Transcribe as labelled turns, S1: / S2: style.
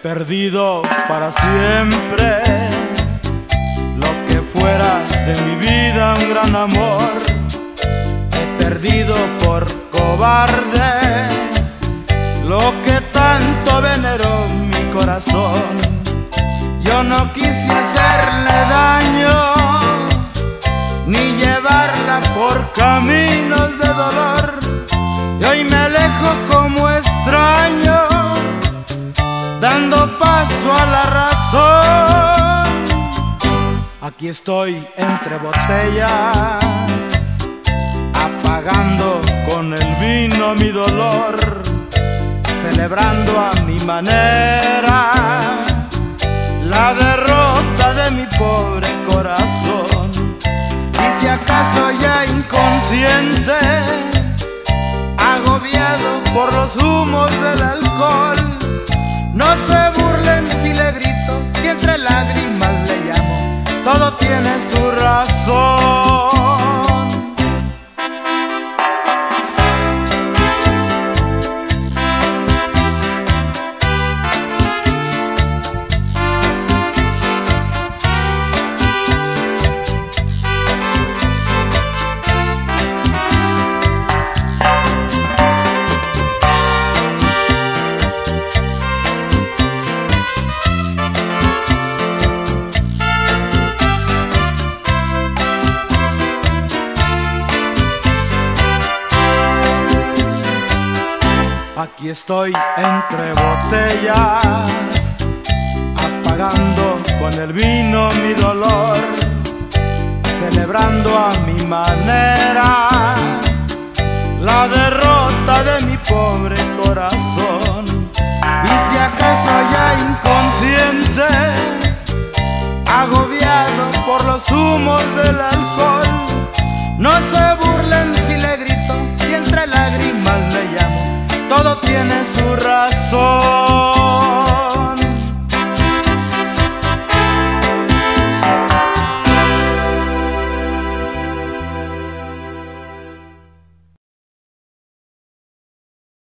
S1: perdido para siempre lo que fuera de mi vida un gran amor. He perdido por cobarde lo que tanto veneró mi corazón. Yo no quise hacerle daño ni llevarla por caminos de dolor, y hoy me alejo como extraño, dando paso a la razón. Aquí estoy entre botellas, apagando con el vino mi dolor, celebrando a mi manera la derrota de mi pobre corazón. Y si acaso ya inconsciente, agobiado por los humos del alcohol, no se burlen si le grito, si entre lágrimas le llamo, todo tiene su razón. Aquí estoy entre botellas, apagando con el vino mi dolor, celebrando a mi manera la derrota de mi pobre corazón. Y si acaso ya inconsciente, agobiado por los humos del alcohol, no se burla